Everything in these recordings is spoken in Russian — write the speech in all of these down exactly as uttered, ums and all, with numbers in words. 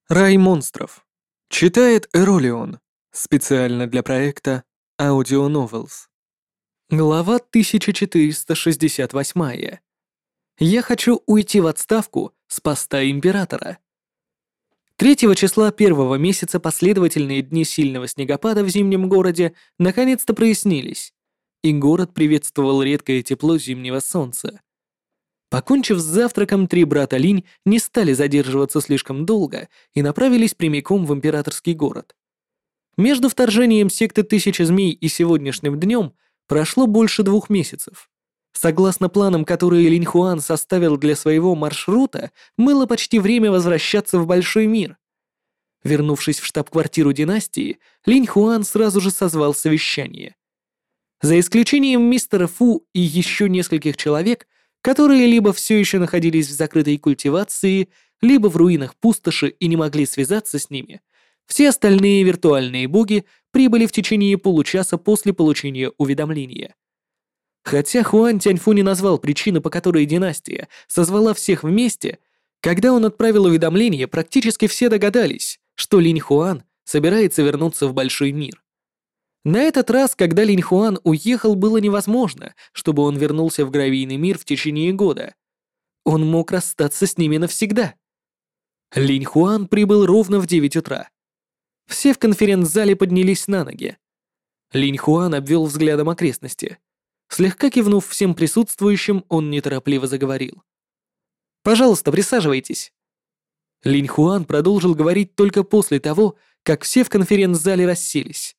Рай монстров. Читает Эролион. Специально для проекта Audio Novels. Глава тысяча четыреста шестьдесят восемь. Я хочу уйти в отставку с поста императора. Третьего числа первого месяца последовательные дни сильного снегопада в зимнем городе наконец-то прояснились, и город приветствовал редкое тепло зимнего солнца. Покончив с завтраком, три брата Линь не стали задерживаться слишком долго и направились прямиком в императорский город. Между вторжением секты Тысячи Змей и сегодняшним днем прошло больше двух месяцев. Согласно планам, которые Линь Хуан составил для своего маршрута, было почти время возвращаться в Большой мир. Вернувшись в штаб-квартиру династии, Линь Хуан сразу же созвал совещание. За исключением мистера Фу и еще нескольких человек, которые либо все еще находились в закрытой культивации, либо в руинах пустоши и не могли связаться с ними, все остальные виртуальные боги прибыли в течение получаса после получения уведомления. Хотя Хуан Тяньфу не назвал причины, по которой династия созвала всех вместе, когда он отправил уведомление, практически все догадались, что Линь Хуан собирается вернуться в Большой мир. На этот раз, когда Линь Хуан уехал, было невозможно, чтобы он вернулся в гравийный мир в течение года. Он мог расстаться с ними навсегда. Линь Хуан прибыл ровно в девять утра. Все в конференц-зале поднялись на ноги. Линь Хуан обвел взглядом окрестности. Слегка кивнув всем присутствующим, он неторопливо заговорил. «Пожалуйста, присаживайтесь». Линь Хуан продолжил говорить только после того, как все в конференц-зале расселись.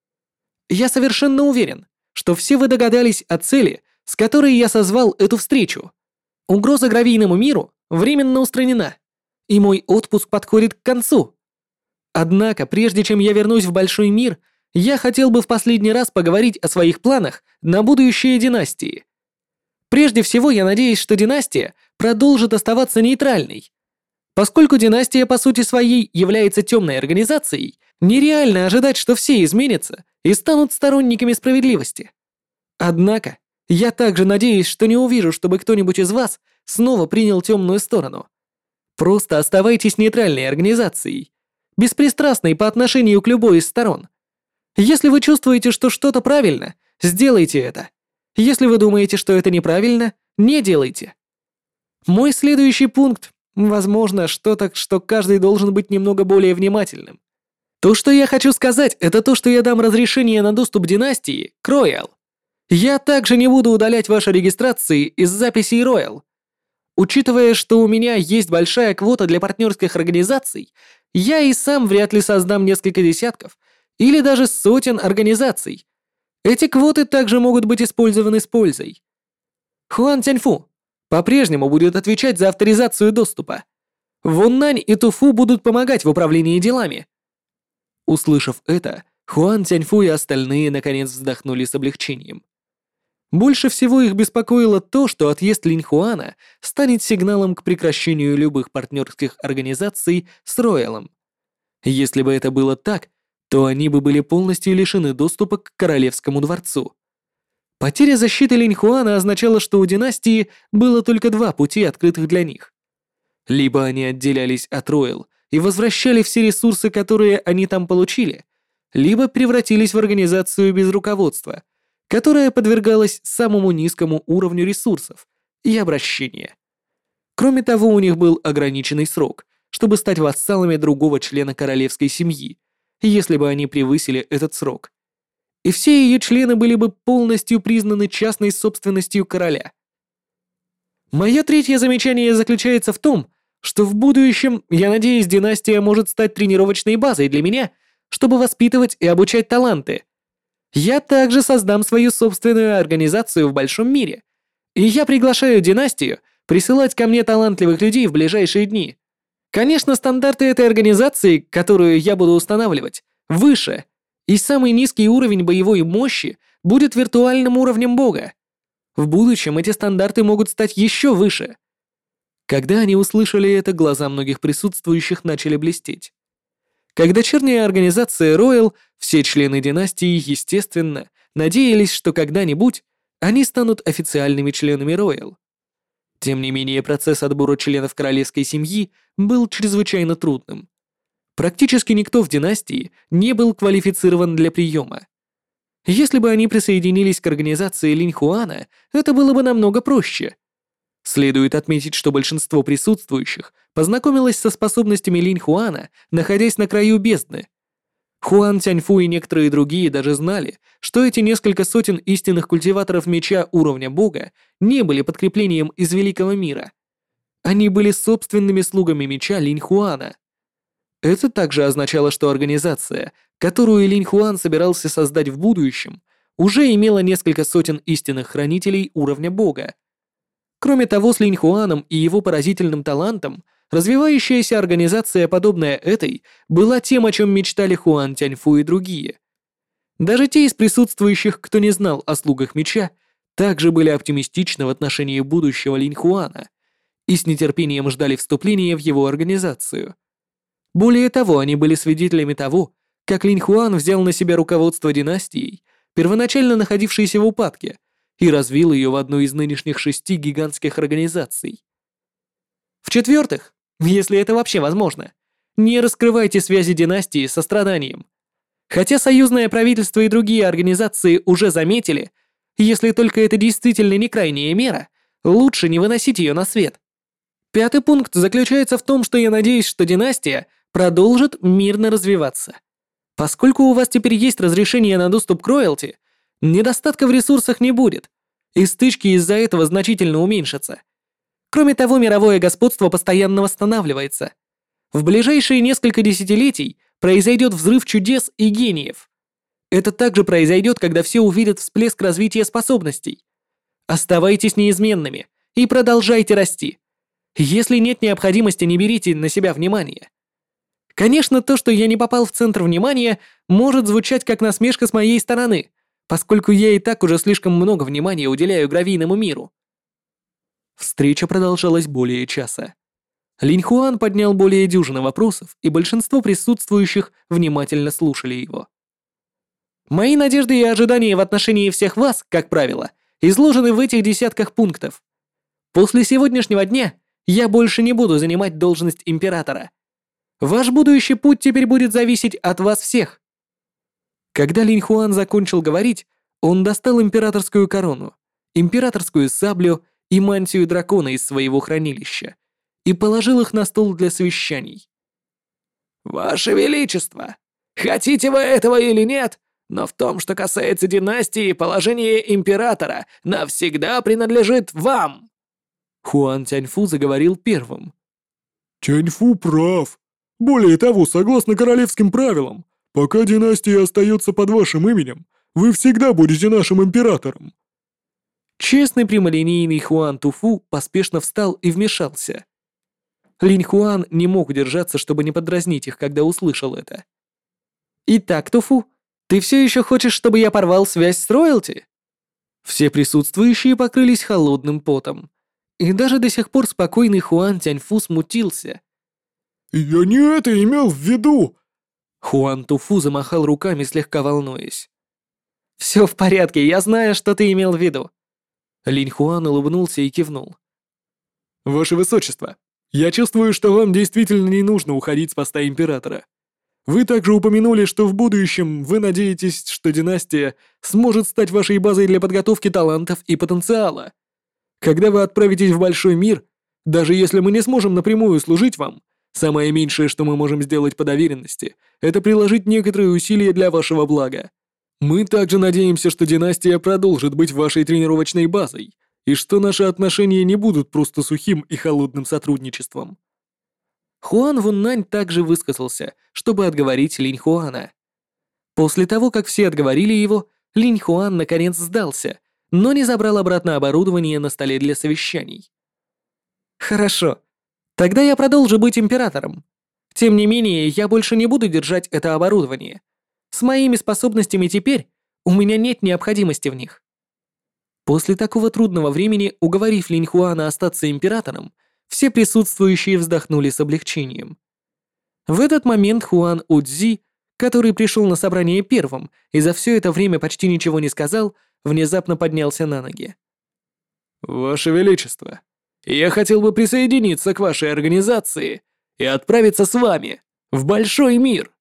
«Я совершенно уверен, что все вы догадались о цели, с которой я созвал эту встречу. Угроза гравийному миру временно устранена, и мой отпуск подходит к концу. Однако, прежде чем я вернусь в Большой мир, я хотел бы в последний раз поговорить о своих планах на будущее династии. Прежде всего, я надеюсь, что династия продолжит оставаться нейтральной. Поскольку династия по сути своей является темной организацией, нереально ожидать, что все изменятся и станут сторонниками справедливости. Однако, я также надеюсь, что не увижу, чтобы кто-нибудь из вас снова принял темную сторону. Просто оставайтесь нейтральной организацией, беспристрастной по отношению к любой из сторон. Если вы чувствуете, что что-то правильно, сделайте это. Если вы думаете, что это неправильно, не делайте. Мой следующий пункт, возможно, что-то, что каждый должен быть немного более внимательным. То, что я хочу сказать, это то, что я дам разрешение на доступ династии к Royal. Я также не буду удалять ваши регистрации из записей Royal. Учитывая, что у меня есть большая квота для партнерских организаций, я и сам вряд ли создам несколько десятков или даже сотен организаций. Эти квоты также могут быть использованы с пользой. Хуан Тяньфу по-прежнему будет отвечать за авторизацию доступа. Воннань и Туфу будут помогать в управлении делами. Услышав это, Хуан Тяньфу и остальные наконец вздохнули с облегчением. Больше всего их беспокоило то, что отъезд Линь Хуана станет сигналом к прекращению любых партнерских организаций с Роялом. Если бы это было так, то они бы были полностью лишены доступа к Королевскому дворцу. Потеря защиты Линь Хуана означала, что у династии было только два пути, открытых для них. Либо они отделялись от Роял и возвращали все ресурсы, которые они там получили, либо превратились в организацию без руководства, которая подвергалась самому низкому уровню ресурсов и обращения. Кроме того, у них был ограниченный срок, чтобы стать вассалами другого члена королевской семьи, если бы они превысили этот срок. И все ее члены были бы полностью признаны частной собственностью короля. Мое третье замечание заключается в том, что в будущем, я надеюсь, династия может стать тренировочной базой для меня, чтобы воспитывать и обучать таланты. Я также создам свою собственную организацию в большом мире, и я приглашаю династию присылать ко мне талантливых людей в ближайшие дни. Конечно, стандарты этой организации, которую я буду устанавливать, выше, и самый низкий уровень боевой мощи будет виртуальным уровнем бога. В будущем эти стандарты могут стать еще выше. Когда они услышали это, глаза многих присутствующих начали блестеть. Как дочерняя организация Royal, все члены династии, естественно, надеялись, что когда-нибудь они станут официальными членами Royal. Тем не менее, процесс отбора членов королевской семьи был чрезвычайно трудным. Практически никто в династии не был квалифицирован для приема. Если бы они присоединились к организации Линьхуана, это было бы намного проще. Следует отметить, что большинство присутствующих познакомилось со способностями Линьхуана, находясь на краю бездны. Хуан Тяньфу и некоторые другие даже знали, что эти несколько сотен истинных культиваторов меча уровня бога не были подкреплением из великого мира. Они были собственными слугами меча Линьхуана. Это также означало, что организация, которую Линьхуан собирался создать в будущем, уже имела несколько сотен истинных хранителей уровня бога. Кроме того, с Линьхуаном и его поразительным талантом, развивающаяся организация, подобная этой, была тем, о чем мечтали Хуан Тяньфу и другие. Даже те из присутствующих, кто не знал о слугах меча, также были оптимистичны в отношении будущего Линьхуана и с нетерпением ждали вступления в его организацию. Более того, они были свидетелями того, как Линьхуан взял на себя руководство династией, первоначально находившейся в упадке, и развил ее в одну из нынешних шести гигантских организаций. В-четвертых, если это вообще возможно, не раскрывайте связи династии со страданием. Хотя союзное правительство и другие организации уже заметили, если только это действительно не крайняя мера, лучше не выносить ее на свет. Пятый пункт заключается в том, что я надеюсь, что династия продолжит мирно развиваться. Поскольку у вас теперь есть разрешение на доступ к роялти, недостатка в ресурсах не будет, и стычки из-за этого значительно уменьшатся. Кроме того, мировое господство постоянно восстанавливается. В ближайшие несколько десятилетий произойдет взрыв чудес и гениев. Это также произойдет, когда все увидят всплеск развития способностей. Оставайтесь неизменными и продолжайте расти. Если нет необходимости, не берите на себя внимание. Конечно, то, что я не попал в центр внимания, может звучать как насмешка с моей стороны, поскольку я и так уже слишком много внимания уделяю гравийному миру. Встреча продолжалась более часа. Линьхуан поднял более дюжины вопросов, и большинство присутствующих внимательно слушали его. Мои надежды и ожидания в отношении всех вас, как правило, изложены в этих десятках пунктов. После сегодняшнего дня я больше не буду занимать должность императора. Ваш будущий путь теперь будет зависеть от вас всех. Когда Линьхуан закончил говорить, он достал императорскую корону, императорскую саблю и мантию дракона из своего хранилища и положил их на стол для совещаний. «Ваше Величество, хотите вы этого или нет, но в том, что касается династии, положение императора навсегда принадлежит вам!» Хуан Тяньфу заговорил первым. Тяньфу прав. Более того, согласно королевским правилам, пока династия остается под вашим именем, вы всегда будете нашим императором. Честный прямолинейный Хуан Туфу поспешно встал и вмешался. Линьхуан не мог удержаться, чтобы не подразнить их, когда услышал это. «Итак, Туфу, ты все еще хочешь, чтобы я порвал связь с роялти?» Все присутствующие покрылись холодным потом. И даже до сих пор спокойный Хуан Тяньфу смутился. «Я не это имел в виду!» Хуан Туфу замахал руками, слегка волнуясь. «Все в порядке, я знаю, что ты имел в виду». Линьхуан улыбнулся и кивнул. «Ваше Высочество, я чувствую, что вам действительно не нужно уходить с поста императора. Вы также упомянули, что в будущем вы надеетесь, что династия сможет стать вашей базой для подготовки талантов и потенциала. Когда вы отправитесь в большой мир, даже если мы не сможем напрямую служить вам, самое меньшее, что мы можем сделать по доверенности, это приложить некоторые усилия для вашего блага. Мы также надеемся, что династия продолжит быть вашей тренировочной базой, и что наши отношения не будут просто сухим и холодным сотрудничеством». Хуан Вуннань также высказался, чтобы отговорить Линьхуана. После того, как все отговорили его, Линьхуан наконец сдался, но не забрал обратно оборудование на столе для совещаний. «Хорошо. Тогда я продолжу быть императором. Тем не менее, я больше не буду держать это оборудование. С моими способностями теперь у меня нет необходимости в них». После такого трудного времени, уговорив Линьхуана остаться императором, все присутствующие вздохнули с облегчением. В этот момент Хуан Удзи, который пришел на собрание первым и за все это время почти ничего не сказал, внезапно поднялся на ноги. «Ваше Величество, я хотел бы присоединиться к вашей организации и отправиться с вами», В большой мир!